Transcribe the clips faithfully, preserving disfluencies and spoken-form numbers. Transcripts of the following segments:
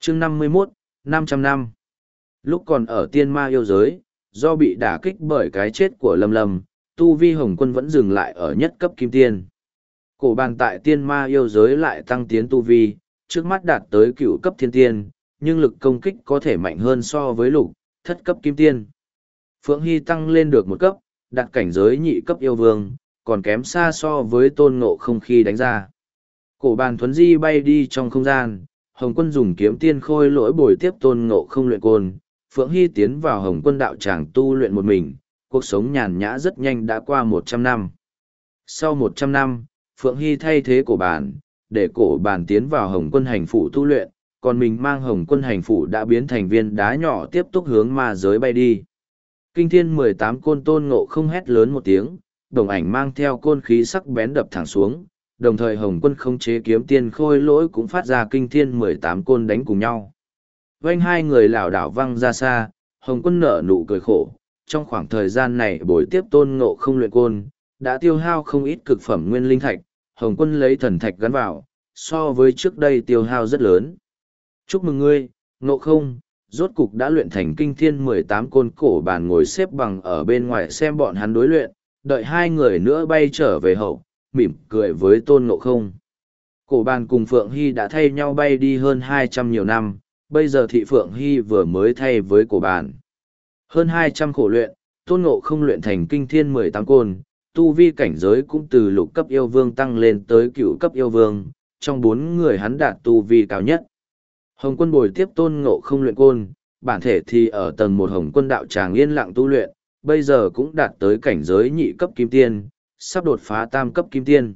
chương năm mươi mốt, năm trăm năm. Lúc còn ở tiên ma yêu giới, do bị đả kích bởi cái chết của Lâm Lâm, tu vi Hồng Quân vẫn dừng lại ở nhất cấp kim tiên. Cổ bàn tại tiên ma yêu giới lại tăng tiến tu vi, trước mắt đạt tới cựu cấp thiên tiên, nhưng lực công kích có thể mạnh hơn so với lục, thất cấp kim tiên. Phượng Hy tăng lên được một cấp, đạt cảnh giới nhị cấp yêu vương, còn kém xa so với tôn ngộ không khi đánh ra. Cổ bàn thuấn di bay đi trong không gian, Hồng Quân dùng kiếm tiên khôi lỗi bồi tiếp tôn ngộ không luyện côn, Phượng Hy tiến vào Hồng Quân đạo tràng tu luyện một mình, cuộc sống nhàn nhã rất nhanh đã qua một trăm năm. Sau một trăm năm, Phượng Hy thay thế cổ bàn, để cổ bàn tiến vào Hồng Quân hành phủ tu luyện, còn mình mang Hồng Quân hành phủ đã biến thành viên đá nhỏ tiếp tục hướng ma giới bay đi. Kinh thiên mười tám côn tôn ngộ không hét lớn một tiếng, đồng ảnh mang theo côn khí sắc bén đập thẳng xuống, đồng thời Hồng Quân không chế kiếm tiên khôi lỗi cũng phát ra kinh thiên mười tám côn đánh cùng nhau. Vanh hai người lảo đảo văng ra xa, Hồng Quân nở nụ cười khổ, trong khoảng thời gian này bồi tiếp tôn ngộ không luyện côn, đã tiêu hao không ít cực phẩm nguyên linh thạch, Hồng Quân lấy thần thạch gắn vào, so với trước đây tiêu hao rất lớn. Chúc mừng ngươi, ngộ không, rốt cục đã luyện thành kinh thiên mười tám côn. Cổ bàn ngồi xếp bằng ở bên ngoài xem bọn hắn đối luyện, đợi hai người nữa bay trở về hậu, mỉm cười với tôn ngộ không. Cổ bàn cùng Phượng Hy đã thay nhau bay đi hơn hai trăm nhiều năm, bây giờ thị Phượng Hy vừa mới thay với cổ bàn. Hơn hai trăm khổ luyện, tôn ngộ không luyện thành kinh thiên mười tám côn, tu vi cảnh giới cũng từ lục cấp yêu vương tăng lên tới cựu cấp yêu vương, trong bốn người hắn đạt tu vi cao nhất. Hồng Quân bồi tiếp tôn ngộ không luyện côn, bản thể thì ở tầng một Hồng Quân đạo tràng yên lặng tu luyện, bây giờ cũng đạt tới cảnh giới nhị cấp kim tiên, sắp đột phá tam cấp kim tiên.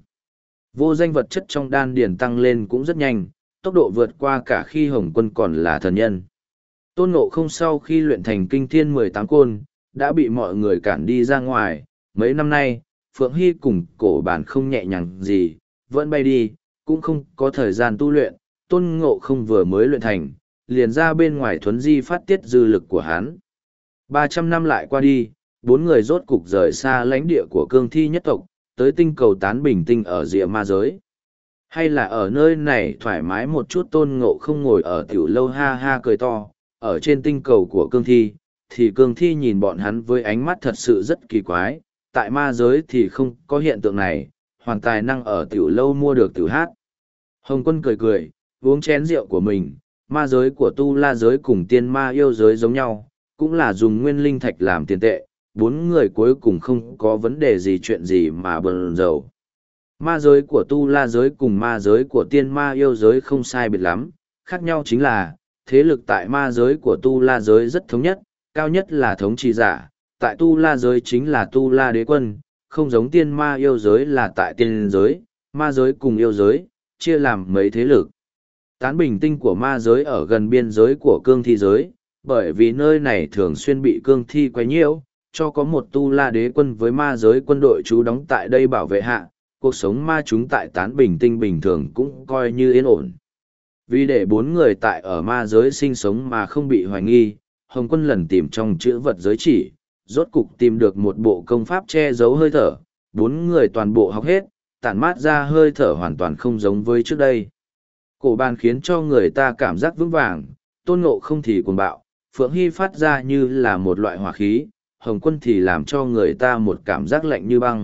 Vô danh vật chất trong đan điền tăng lên cũng rất nhanh, tốc độ vượt qua cả khi Hồng Quân còn là thần nhân. Tôn ngộ không sau khi luyện thành kinh thiên mười tám côn, đã bị mọi người cản đi ra ngoài, mấy năm nay, Phượng Hy cùng cổ bàn không nhẹ nhàng gì, vẫn bay đi, cũng không có thời gian tu luyện, tôn ngộ không vừa mới luyện thành, liền ra bên ngoài thuấn di phát tiết dư lực của hắn. Ba trăm năm lại qua đi, bốn người rốt cục rời xa lãnh địa của cương thi nhất tộc, tới tinh cầu tán bình tinh ở rìa ma giới. Hay là ở nơi này thoải mái một chút, tôn ngộ không ngồi ở tiểu lâu ha ha cười to, ở trên tinh cầu của cương thi, thì cương thi nhìn bọn hắn với ánh mắt thật sự rất kỳ quái, tại ma giới thì không có hiện tượng này, hoàn tài năng ở tiểu lâu mua được tiểu hát. Hồng Quân cười cười, uống chén rượu của mình, ma giới của tu la giới cùng tiên ma yêu giới giống nhau, cũng là dùng nguyên linh thạch làm tiền tệ, bốn người cuối cùng không có vấn đề gì chuyện gì mà bần dầu. Ma giới của tu la giới cùng ma giới của tiên ma yêu giới không sai biệt lắm, khác nhau chính là, thế lực tại ma giới của tu la giới rất thống nhất, cao nhất là thống trị giả, tại tu la giới chính là tu la đế quân, không giống tiên ma yêu giới là tại tiên giới, ma giới cùng yêu giới, chia làm mấy thế lực. Tán bình tinh của ma giới ở gần biên giới của cương thi giới, bởi vì nơi này thường xuyên bị cương thi quấy nhiễu, cho có một tu la đế quân với ma giới quân đội trú đóng tại đây bảo vệ hạ, cuộc sống ma chúng tại tán bình tinh bình thường cũng coi như yên ổn. Vì để bốn người tại ở ma giới sinh sống mà không bị hoài nghi, Hồng Quân lần tìm trong chữ vật giới chỉ, rốt cục tìm được một bộ công pháp che giấu hơi thở, bốn người toàn bộ học hết, tản mát ra hơi thở hoàn toàn không giống với trước đây. Cổ bàn khiến cho người ta cảm giác vững vàng, tôn ngộ không thì cuồng bạo, Phượng Hy phát ra như là một loại hỏa khí, Hồng Quân thì làm cho người ta một cảm giác lạnh như băng.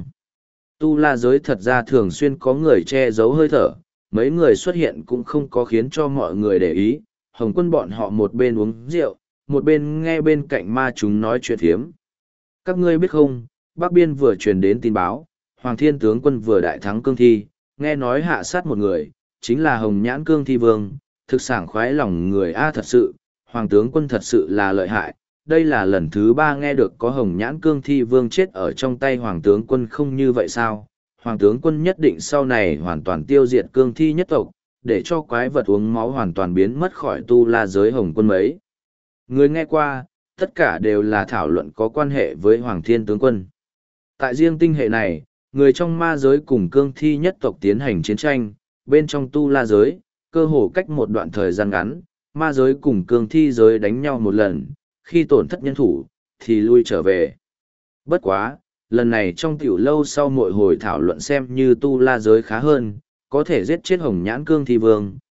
Tu la giới thật ra thường xuyên có người che giấu hơi thở, mấy người xuất hiện cũng không có khiến cho mọi người để ý, Hồng Quân bọn họ một bên uống rượu, một bên nghe bên cạnh ma chúng nói chuyện thiếm. Các ngươi biết không, Bắc Biên vừa truyền đến tin báo, Hoàng Thiên tướng quân vừa đại thắng cương thi, nghe nói hạ sát một người, chính là Hồng Nhãn cương thi vương, thực sảng khoái lòng người a thật sự, Hoàng tướng quân thật sự là lợi hại, đây là lần thứ ba nghe được có Hồng Nhãn cương thi vương chết ở trong tay Hoàng tướng quân, không như vậy sao? Hoàng tướng quân nhất định sau này hoàn toàn tiêu diệt cương thi nhất tộc, để cho quái vật uống máu hoàn toàn biến mất khỏi tu la giới Hồng quân mấy. Người nghe qua, tất cả đều là thảo luận có quan hệ với Hoàng Thiên tướng quân. Tại riêng tinh hệ này, người trong ma giới cùng cương thi nhất tộc tiến hành chiến tranh, bên trong tu la giới, cơ hồ cách một đoạn thời gian ngắn, ma giới cùng cương thi giới đánh nhau một lần, khi tổn thất nhân thủ, thì lui trở về. Bất quá, lần này trong tiểu lâu sau mỗi hồi thảo luận xem như tu la giới khá hơn, có thể giết chết Hồng Nhãn cương thi vương,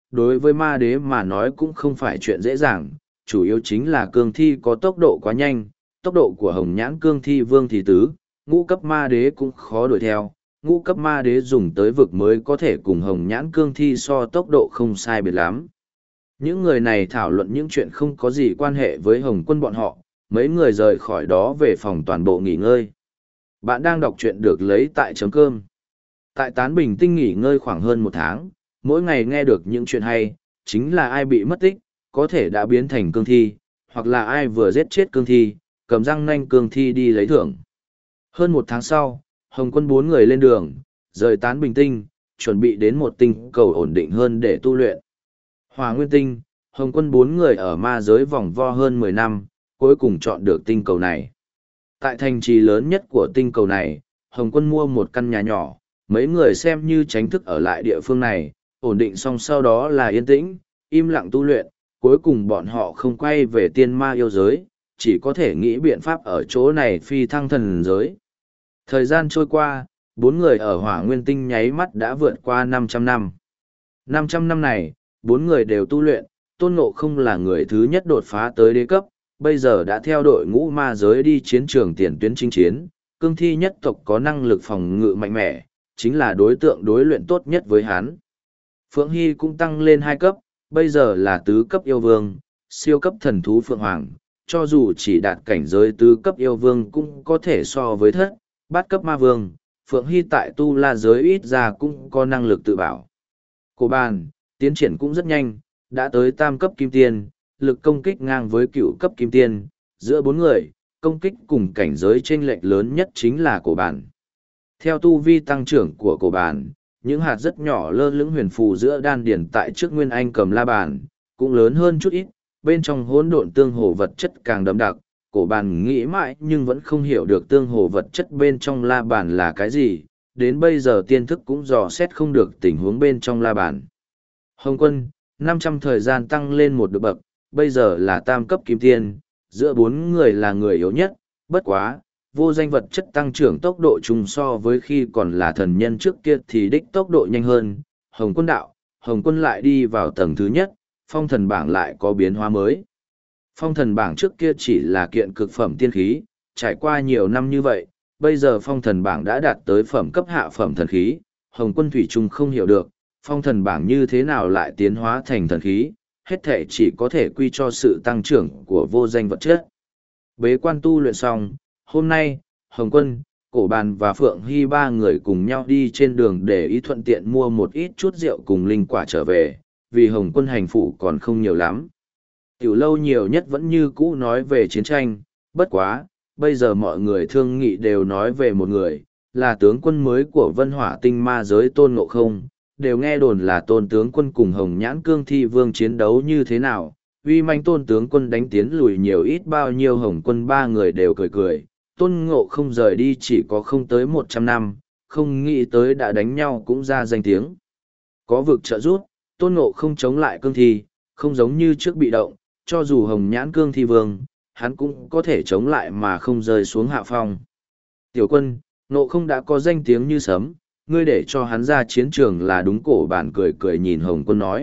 đối với ma đế mà nói cũng không phải chuyện dễ dàng, chủ yếu chính là cương thi có tốc độ quá nhanh, tốc độ của hồng nhãn cương thi vương thì tứ, ngũ cấp ma đế cũng khó đuổi theo, ngũ cấp ma đế dùng tới vực mới có thể cùng hồng nhãn cương thi so tốc độ không sai biệt lắm. Những người này thảo luận những chuyện không có gì quan hệ với Hồng Quân bọn họ, mấy người rời khỏi đó về phòng toàn bộ nghỉ ngơi. Bạn đang đọc truyện được lấy tại chấm cơm. Tại Tán Bình Tinh nghỉ ngơi khoảng hơn một tháng, mỗi ngày nghe được những chuyện hay, chính là ai bị mất tích, có thể đã biến thành cương thi, hoặc là ai vừa giết chết cương thi, cầm răng nanh cương thi đi lấy thưởng. Hơn một tháng sau, Hồng Quân bốn người lên đường, rời Tán Bình Tinh, chuẩn bị đến một tinh cầu ổn định hơn để tu luyện. Hỏa Nguyên Tinh, Hồng Quân bốn người ở ma giới vòng vo hơn mười năm, cuối cùng chọn được tinh cầu này. Tại thành trì lớn nhất của tinh cầu này, Hồng Quân mua một căn nhà nhỏ, mấy người xem như tránh thức ở lại địa phương này, ổn định xong sau đó là yên tĩnh, im lặng tu luyện, cuối cùng bọn họ không quay về tiên ma yêu giới, chỉ có thể nghĩ biện pháp ở chỗ này phi thăng thần giới. Thời gian trôi qua, bốn người ở Hỏa Nguyên Tinh nháy mắt đã vượt qua năm trăm năm. năm trăm năm này, bốn người đều tu luyện, Tôn Ngộ Không là người thứ nhất đột phá tới đế cấp, bây giờ đã theo đội ngũ ma giới đi chiến trường tiền tuyến chinh chiến, cương thi nhất tộc có năng lực phòng ngự mạnh mẽ, chính là đối tượng đối luyện tốt nhất với hắn. Phượng Hy cũng tăng lên hai cấp, bây giờ là tứ cấp yêu vương, siêu cấp thần thú Phượng Hoàng, cho dù chỉ đạt cảnh giới tứ cấp yêu vương cũng có thể so với thất, bát cấp ma vương, Phượng Hy tại tu la giới ít ra cũng có năng lực tự bảo. Cổ bàn, tiến triển cũng rất nhanh, đã tới tam cấp kim tiên, lực công kích ngang với cựu cấp kim tiên, giữa bốn người, công kích cùng cảnh giới chênh lệch lớn nhất chính là cổ bàn. Theo tu vi tăng trưởng của cổ bàn, những hạt rất nhỏ lơ lửng huyền phù giữa đan điển tại trước Nguyên Anh cầm la bàn, cũng lớn hơn chút ít, bên trong hỗn độn tương hồ vật chất càng đậm đặc, cổ bàn nghĩ mãi nhưng vẫn không hiểu được tương hồ vật chất bên trong la bàn là cái gì, đến bây giờ tiên thức cũng dò xét không được tình huống bên trong la bàn. Hồng Quân, năm trăm thời gian tăng lên một bậc, bây giờ là tam cấp kim tiên, giữa bốn người là người yếu nhất, bất quá, vô danh vật chất tăng trưởng tốc độ chung so với khi còn là thần nhân trước kia thì đích tốc độ nhanh hơn. Hồng Quân đạo, Hồng Quân lại đi vào tầng thứ nhất, phong thần bảng lại có biến hóa mới. Phong thần bảng trước kia chỉ là kiện cực phẩm tiên khí, trải qua nhiều năm như vậy, bây giờ phong thần bảng đã đạt tới phẩm cấp hạ phẩm thần khí, Hồng Quân thủy chung không hiểu được, phong thần bảng như thế nào lại tiến hóa thành thần khí, hết thể chỉ có thể quy cho sự tăng trưởng của vô danh vật chất. Bế quan tu luyện xong, hôm nay, Hồng Quân, Cổ Bàn và Phượng Hy ba người cùng nhau đi trên đường để ý thuận tiện mua một ít chút rượu cùng linh quả trở về, vì Hồng Quân hành phủ còn không nhiều lắm. Tiểu lâu nhiều nhất vẫn như cũ nói về chiến tranh, bất quá, bây giờ mọi người thương nghị đều nói về một người, là tướng quân mới của Vân Hỏa Tinh ma giới Tôn Ngộ Không, đều nghe đồn là Tôn tướng quân cùng Hồng Nhãn Cương Thi Vương chiến đấu như thế nào, uy manh Tôn tướng quân đánh tiến lùi nhiều ít bao nhiêu. Hồng Quân ba người đều cười cười, Tôn Ngộ Không rời đi chỉ có không tới một trăm năm, không nghĩ tới đã đánh nhau cũng ra danh tiếng. Có vực trợ giúp, Tôn Ngộ Không chống lại cương thi, không giống như trước bị động, cho dù Hồng Nhãn Cương Thi Vương, hắn cũng có thể chống lại mà không rơi xuống hạ phong. Tiểu quân, Ngộ Không đã có danh tiếng như sấm, ngươi để cho hắn ra chiến trường là đúng. Cổ Bản cười cười nhìn Hồng Quân nói.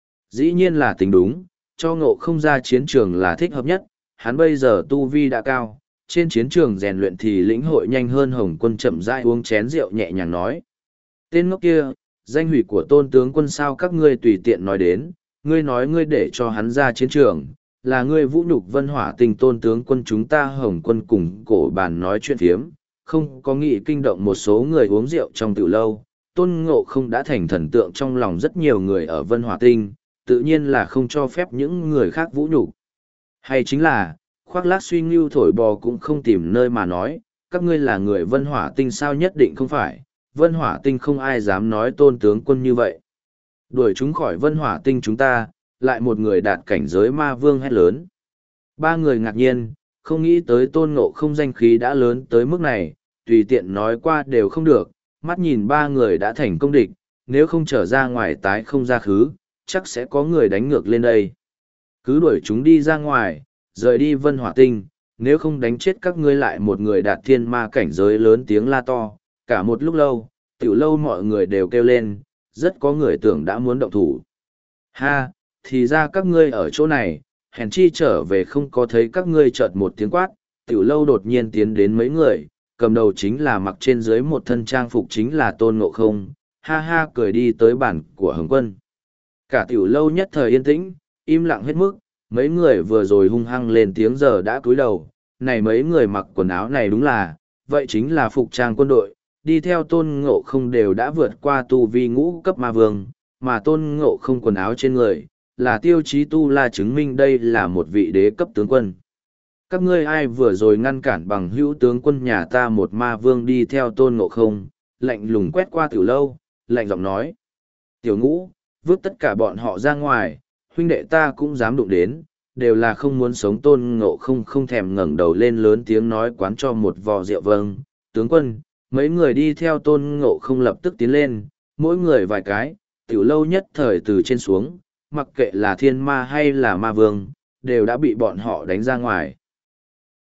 Dĩ nhiên là tính đúng, cho Ngộ Không ra chiến trường là thích hợp nhất, hắn bây giờ tu vi đã cao, trên chiến trường rèn luyện thì lĩnh hội nhanh hơn. Hồng Quân chậm rãi uống chén rượu nhẹ nhàng nói. Tên ngốc kia, danh hủy của Tôn tướng quân sao các ngươi tùy tiện nói đến, ngươi nói ngươi để cho hắn ra chiến trường, là ngươi vũ nhục Vân Hỏa Tinh Tôn tướng quân chúng ta. Hồng Quân cùng Cổ Bàn nói chuyện phiếm, không có nghĩ kinh động một số người uống rượu trong tiểu lâu. Tôn Ngộ Không đã thành thần tượng trong lòng rất nhiều người ở Vân Hỏa Tinh, tự nhiên là không cho phép những người khác vũ nhục. Hay chính là, khoác lác suy ngưu thổi bò cũng không tìm nơi mà nói, các ngươi là người Vân Hỏa Tinh sao? Nhất định không phải, Vân Hỏa Tinh không ai dám nói Tôn tướng quân như vậy. Đuổi chúng khỏi Vân Hỏa Tinh chúng ta, lại một người đạt cảnh giới ma vương hét lớn. Ba người ngạc nhiên, không nghĩ tới Tôn Ngộ Không danh khí đã lớn tới mức này, tùy tiện nói qua đều không được, mắt nhìn ba người đã thành công địch, nếu không trở ra ngoài tái không ra khứ, chắc sẽ có người đánh ngược lên đây. Cứ đuổi chúng đi ra ngoài, rời đi Vân Hỏa Tinh, nếu không đánh chết các ngươi. Lại một người đạt thiên ma cảnh giới lớn tiếng la to, cả một lúc lâu, tiểu lâu mọi người đều kêu lên, rất có người tưởng đã muốn động thủ. Ha, thì ra các ngươi ở chỗ này, hèn chi trở về không có thấy các ngươi chợt một tiếng quát, tiểu lâu đột nhiên tiến đến mấy người, cầm đầu chính là mặc trên dưới một thân trang phục chính là Tôn Ngộ Không, ha ha cười đi tới bản của Hồng Quân. Cả tiểu lâu nhất thời yên tĩnh, im lặng hết mức, mấy người vừa rồi hung hăng lên tiếng giờ đã cúi đầu, này mấy người mặc quần áo này đúng là, vậy chính là phục trang quân đội, đi theo Tôn Ngộ Không đều đã vượt qua tu vi ngũ cấp ma vương, mà Tôn Ngộ Không quần áo trên người, là tiêu chí tu la chứng minh đây là một vị đế cấp tướng quân. Các ngươi ai vừa rồi ngăn cản bằng hữu tướng quân nhà ta một ma vương đi theo Tôn Ngộ Không, lạnh lùng quét qua tiểu lâu, lạnh giọng nói. Tiểu ngũ, vứt tất cả bọn họ ra ngoài, huynh đệ ta cũng dám đụng đến, đều là không muốn sống. Tôn Ngộ Không không thèm ngẩng đầu lên lớn tiếng nói quán cho một vò rượu. Vâng, tướng quân, mấy người đi theo Tôn Ngộ Không lập tức tiến lên, mỗi người vài cái, tiểu lâu nhất thời từ trên xuống, mặc kệ là thiên ma hay là ma vương, đều đã bị bọn họ đánh ra ngoài.